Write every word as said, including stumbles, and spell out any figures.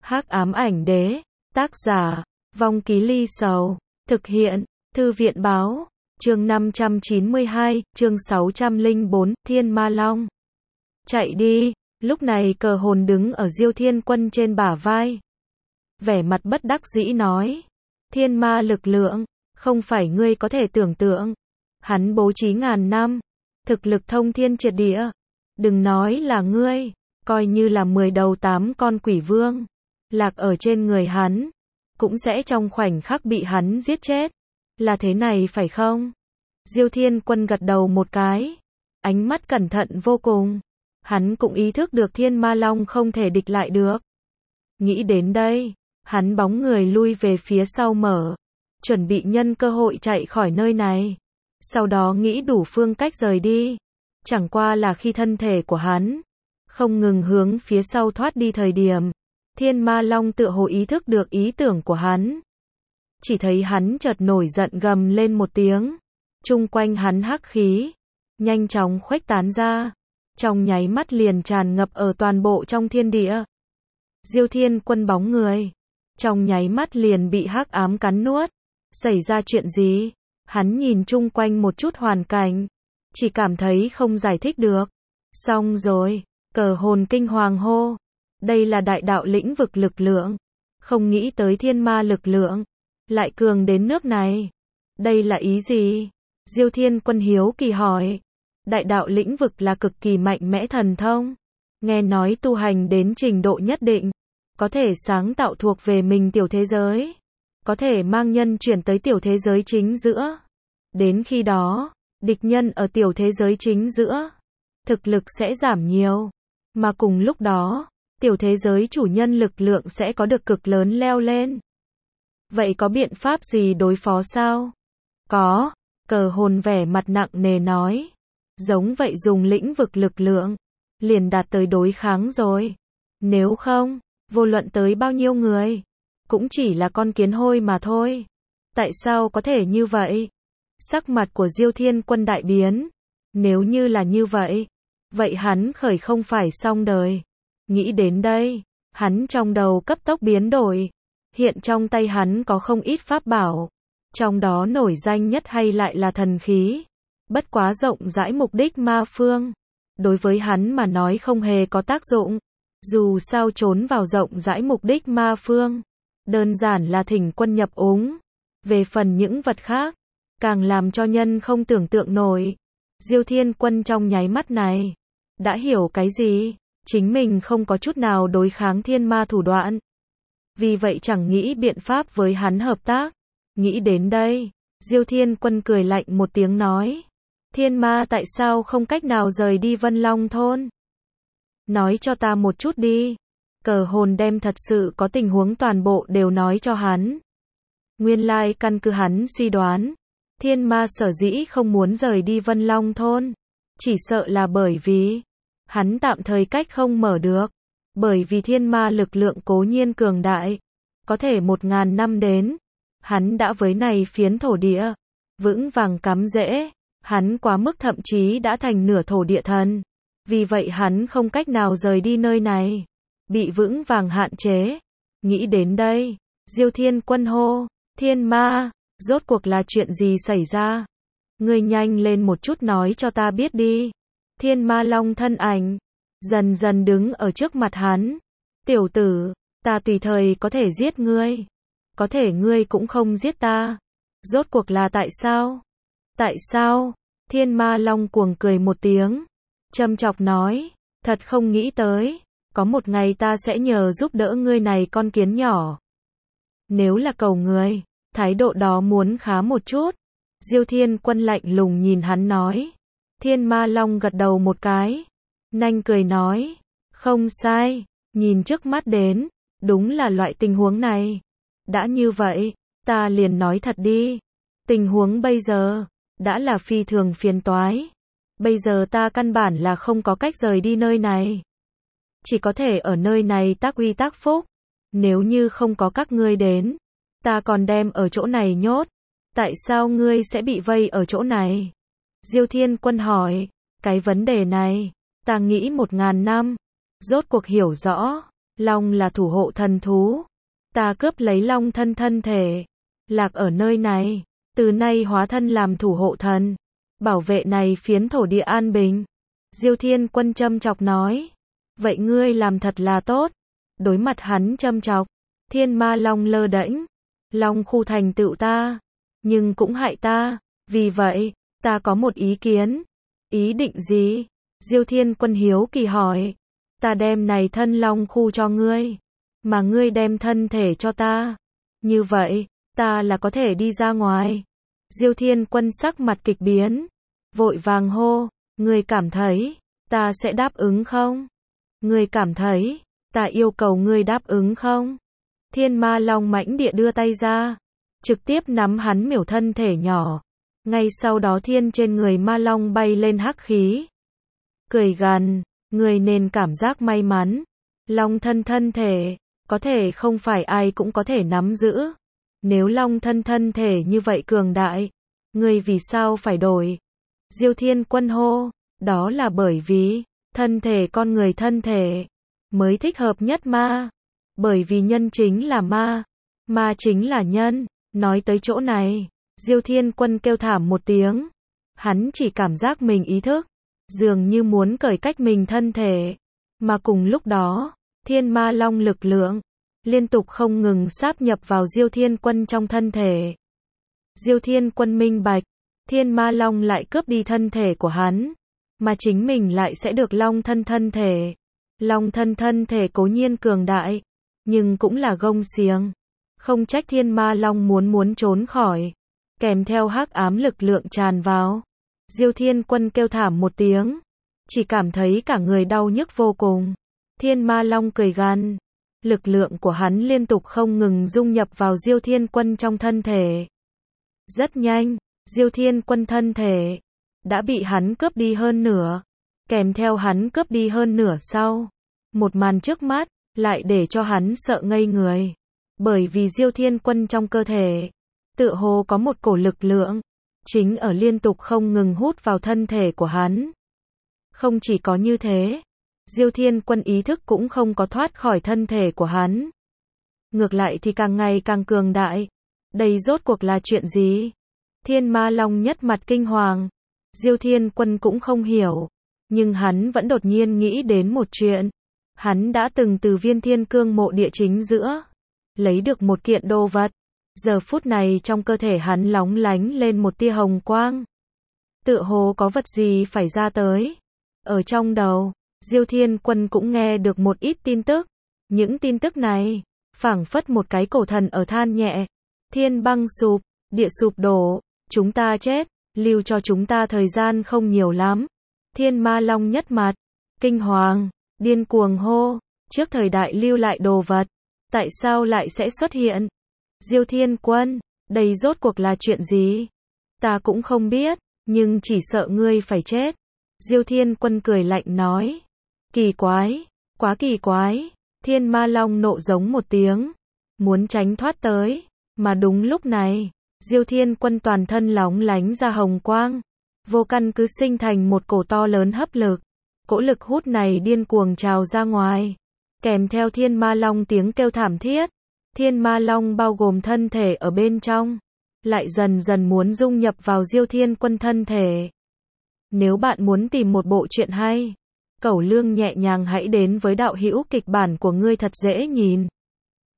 Hắc ám ảnh đế, tác giả, Vong Ký Ly Sầu, thực hiện, Thư viện báo, chương năm trăm chín mươi hai, chương sáu trăm lẻ bốn, Thiên Ma Long. Chạy đi, lúc này Cờ Hồn đứng ở Diêu Thiên Quân trên bả vai. Vẻ mặt bất đắc dĩ nói, thiên ma lực lượng, không phải ngươi có thể tưởng tượng. Hắn bố trí ngàn năm, thực lực thông thiên triệt địa. Đừng nói là ngươi, coi như là mười đầu tám con quỷ vương, lạc ở trên người hắn, cũng sẽ trong khoảnh khắc bị hắn giết chết. Là thế này phải không? Diêu Thiên Quân gật đầu một cái, ánh mắt cẩn thận vô cùng. Hắn cũng ý thức được Thiên Ma Long không thể địch lại được. Nghĩ đến đây, hắn bóng người lui về phía sau mở, chuẩn bị nhân cơ hội chạy khỏi nơi này. Sau đó nghĩ đủ phương cách rời đi. Chẳng qua là khi thân thể của hắn không ngừng hướng phía sau thoát đi thời điểm, Thiên Ma Long tựa hồ ý thức được ý tưởng của hắn. Chỉ thấy hắn chợt nổi giận gầm lên một tiếng, chung quanh hắn hắc khí nhanh chóng khuếch tán ra, trong nháy mắt liền tràn ngập ở toàn bộ trong thiên địa. Diêu Thiên Quân bóng người trong nháy mắt liền bị hắc ám cắn nuốt. Xảy ra chuyện gì? Hắn nhìn chung quanh một chút hoàn cảnh, chỉ cảm thấy không giải thích được. Xong rồi, Cờ Hồn kinh hoàng hô, đây là đại đạo lĩnh vực lực lượng, không nghĩ tới thiên ma lực lượng lại cường đến nước này. Đây là ý gì? Diêu Thiên Quân hiếu kỳ hỏi. Đại đạo lĩnh vực là cực kỳ mạnh mẽ thần thông, nghe nói tu hành đến trình độ nhất định, có thể sáng tạo thuộc về mình tiểu thế giới, có thể mang nhân chuyển tới tiểu thế giới chính giữa. Đến khi đó, địch nhân ở tiểu thế giới chính giữa, thực lực sẽ giảm nhiều, mà cùng lúc đó, tiểu thế giới chủ nhân lực lượng sẽ có được cực lớn leo lên. Vậy có biện pháp gì đối phó sao? Có, Cờ Hồn vẻ mặt nặng nề nói. Giống vậy dùng lĩnh vực lực lượng, liền đạt tới đối kháng rồi. Nếu không, vô luận tới bao nhiêu người, cũng chỉ là con kiến hôi mà thôi. Tại sao có thể như vậy? Sắc mặt của Diêu Thiên Quân đại biến. Nếu như là như vậy, vậy hắn khởi không phải xong đời. Nghĩ đến đây, hắn trong đầu cấp tốc biến đổi. Hiện trong tay hắn có không ít pháp bảo, trong đó nổi danh nhất hay lại là thần khí. Bất quá rộng rãi mục đích ma phương, đối với hắn mà nói không hề có tác dụng. Dù sao trốn vào rộng rãi mục đích ma phương, đơn giản là thỉnh quân nhập úng. Về phần những vật khác, càng làm cho nhân không tưởng tượng nổi. Diêu Thiên Quân trong nháy mắt này đã hiểu cái gì, chính mình không có chút nào đối kháng thiên ma thủ đoạn, vì vậy chẳng nghĩ biện pháp với hắn hợp tác. Nghĩ đến đây, Diêu Thiên Quân cười lạnh một tiếng nói, thiên ma tại sao không cách nào rời đi Vân Long thôn? Nói cho ta một chút đi. Cờ Hồn đem thật sự có tình huống toàn bộ đều nói cho hắn. Nguyên lai căn cứ hắn suy đoán, thiên ma sở dĩ không muốn rời đi Vân Long thôn, chỉ sợ là bởi vì hắn tạm thời cách không mở được. Bởi vì thiên ma lực lượng cố nhiên cường đại, có thể một ngàn năm đến, hắn đã với này phiến thổ địa vững vàng cắm rễ. Hắn quá mức thậm chí đã thành nửa thổ địa thần, vì vậy hắn không cách nào rời đi nơi này, bị vững vàng hạn chế. Nghĩ đến đây, Diêu Thiên Quân hô, thiên ma, rốt cuộc là chuyện gì xảy ra? Ngươi nhanh lên một chút nói cho ta biết đi. Thiên Ma Long thân ảnh dần dần đứng ở trước mặt hắn. Tiểu tử, ta tùy thời có thể giết ngươi, có thể ngươi cũng không giết ta. Rốt cuộc là tại sao? Tại sao? Thiên Ma Long cuồng cười một tiếng, châm chọc nói, thật không nghĩ tới, có một ngày ta sẽ nhờ giúp đỡ ngươi này con kiến nhỏ. Nếu là cầu người, thái độ đó muốn khá một chút. Diêu Thiên Quân lạnh lùng nhìn hắn nói. Thiên Ma Long gật đầu một cái, nanh cười nói, không sai, nhìn trước mắt đến, đúng là loại tình huống này. Đã như vậy, ta liền nói thật đi. Tình huống bây giờ đã là phi thường phiền toái. Bây giờ ta căn bản là không có cách rời đi nơi này, chỉ có thể ở nơi này tác uy tác phúc. Nếu như không có các ngươi đến, ta còn đem ở chỗ này nhốt. Tại sao ngươi sẽ bị vây ở chỗ này? Diêu Thiên Quân hỏi. Cái vấn đề này, ta nghĩ một ngàn năm, rốt cuộc hiểu rõ. Long là thủ hộ thần thú. Ta cướp lấy long thân thân thể. Lạc ở nơi này. Từ nay hóa thân làm thủ hộ thần. Bảo vệ này phiến thổ địa an bình. Diêu Thiên Quân châm chọc nói. Vậy ngươi làm thật là tốt. Đối mặt hắn châm chọc. Thiên ma long lơ đễnh. Long khu thành tựu ta. Nhưng cũng hại ta. Vì vậy, ta có một ý kiến. Ý định gì? Diêu Thiên Quân hiếu kỳ hỏi. Ta đem này thân long khu cho ngươi. Mà ngươi đem thân thể cho ta. Như vậy, ta là có thể đi ra ngoài. Diêu Thiên Quân sắc mặt kịch biến. Vội vàng hô. Ngươi cảm thấy, ta sẽ đáp ứng không? Ngươi cảm thấy, ta yêu cầu ngươi đáp ứng không? Thiên ma long mãnh địa đưa tay ra. Trực tiếp nắm hắn miểu thân thể nhỏ. Ngay sau đó thiên trên người ma long bay lên hắc khí. Cười gằn, người nên cảm giác may mắn. Long thân thân thể, có thể không phải ai cũng có thể nắm giữ. Nếu long thân thân thể như vậy cường đại, người vì sao phải đổi? Diêu Thiên Quân hô, đó là bởi vì, thân thể con người thân thể, mới thích hợp nhất ma. Bởi vì nhân chính là ma, ma chính là nhân. Nói tới chỗ này, Diêu Thiên Quân kêu thảm một tiếng. Hắn chỉ cảm giác mình ý thức, dường như muốn cởi cách mình thân thể. Mà cùng lúc đó, thiên ma long lực lượng, liên tục không ngừng sáp nhập vào Diêu Thiên Quân trong thân thể. Diêu Thiên Quân minh bạch, thiên ma long lại cướp đi thân thể của hắn, mà chính mình lại sẽ được long thân thân thể. Long thân thân thể cố nhiên cường đại, nhưng cũng là gông xiềng. Không trách thiên ma long muốn muốn trốn khỏi. Kèm theo hắc ám lực lượng tràn vào. Diêu Thiên Quân kêu thảm một tiếng. Chỉ cảm thấy cả người đau nhức vô cùng. Thiên ma long cười gằn. Lực lượng của hắn liên tục không ngừng dung nhập vào Diêu Thiên Quân trong thân thể. Rất nhanh, Diêu Thiên Quân thân thể đã bị hắn cướp đi hơn nửa. Kèm theo hắn cướp đi hơn nửa sau. Một màn trước mắt, lại để cho hắn sợ ngây người. Bởi vì Diêu Thiên Quân trong cơ thể, tựa hồ có một cổ lực lượng, chính ở liên tục không ngừng hút vào thân thể của hắn. Không chỉ có như thế, Diêu Thiên Quân ý thức cũng không có thoát khỏi thân thể của hắn. Ngược lại thì càng ngày càng cường đại. Đây rốt cuộc là chuyện gì? Thiên ma long nhất mặt kinh hoàng. Diêu Thiên Quân cũng không hiểu. Nhưng hắn vẫn đột nhiên nghĩ đến một chuyện. Hắn đã từng từ viên thiên cương mộ địa chính giữa, lấy được một kiện đồ vật. Giờ phút này trong cơ thể hắn lóng lánh lên một tia hồng quang. Tựa hồ có vật gì phải ra tới. Ở trong đầu, Diêu Thiên Quân cũng nghe được một ít tin tức. Những tin tức này, phảng phất một cái cổ thần ở than nhẹ. Thiên băng sụp, địa sụp đổ, chúng ta chết, lưu cho chúng ta thời gian không nhiều lắm. Thiên ma long nhất mặt, kinh hoàng, điên cuồng hô, trước thời đại lưu lại đồ vật, tại sao lại sẽ xuất hiện? Diêu Thiên Quân, đây rốt cuộc là chuyện gì? Ta cũng không biết, nhưng chỉ sợ ngươi phải chết. Diêu Thiên Quân cười lạnh nói. Kỳ quái, quá kỳ quái. Thiên ma long nộ giống một tiếng, muốn tránh thoát tới, mà đúng lúc này, Diêu Thiên Quân toàn thân lóng lánh ra hồng quang, vô căn cứ sinh thành một cổ to lớn hấp lực. Cỗ lực hút này điên cuồng trào ra ngoài, kèm theo thiên ma long tiếng kêu thảm thiết. Thiên ma long bao gồm thân thể ở bên trong, lại dần dần muốn dung nhập vào Diêu Thiên Quân thân thể. Nếu bạn muốn tìm một bộ truyện hay, Cẩu Lương nhẹ nhàng hãy đến với đạo hữu kịch bản của ngươi thật dễ nhìn.